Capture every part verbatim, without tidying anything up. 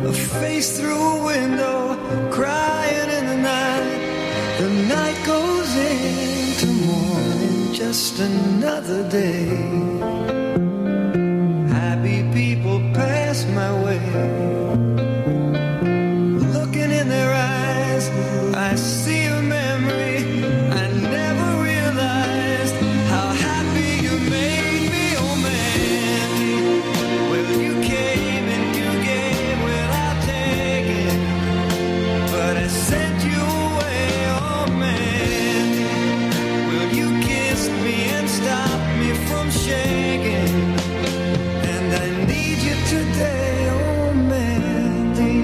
a face through a window, crying in the night. The night goes into morning, just another day. Happy people pass my way. Looking in their eyes, I see a memory. I never realized how happy you made me, oh man. Well, you came and you gave without taking, but I sent you away, oh man. Well, you kissed me and stopped me from shaking, and I need you today, oh Mandy.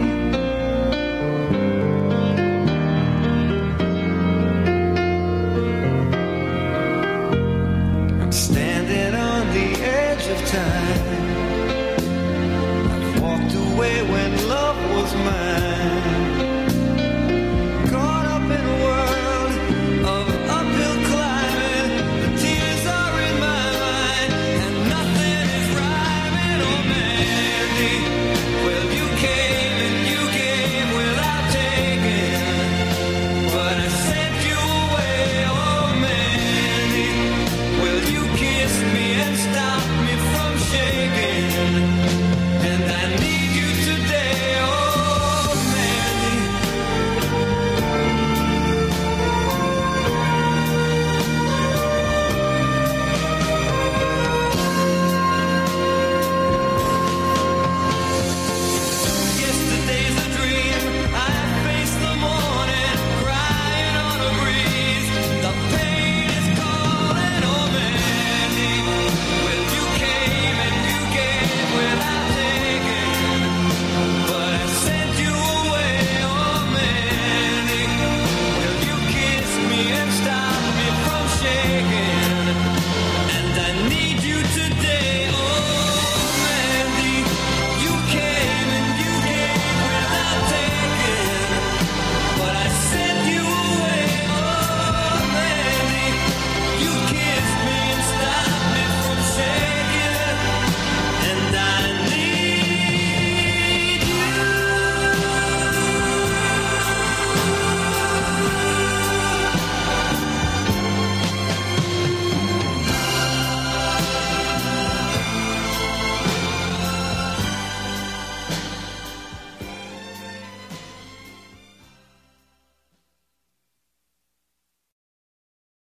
I'm standing on the edge of time. I've walked away when love was mine.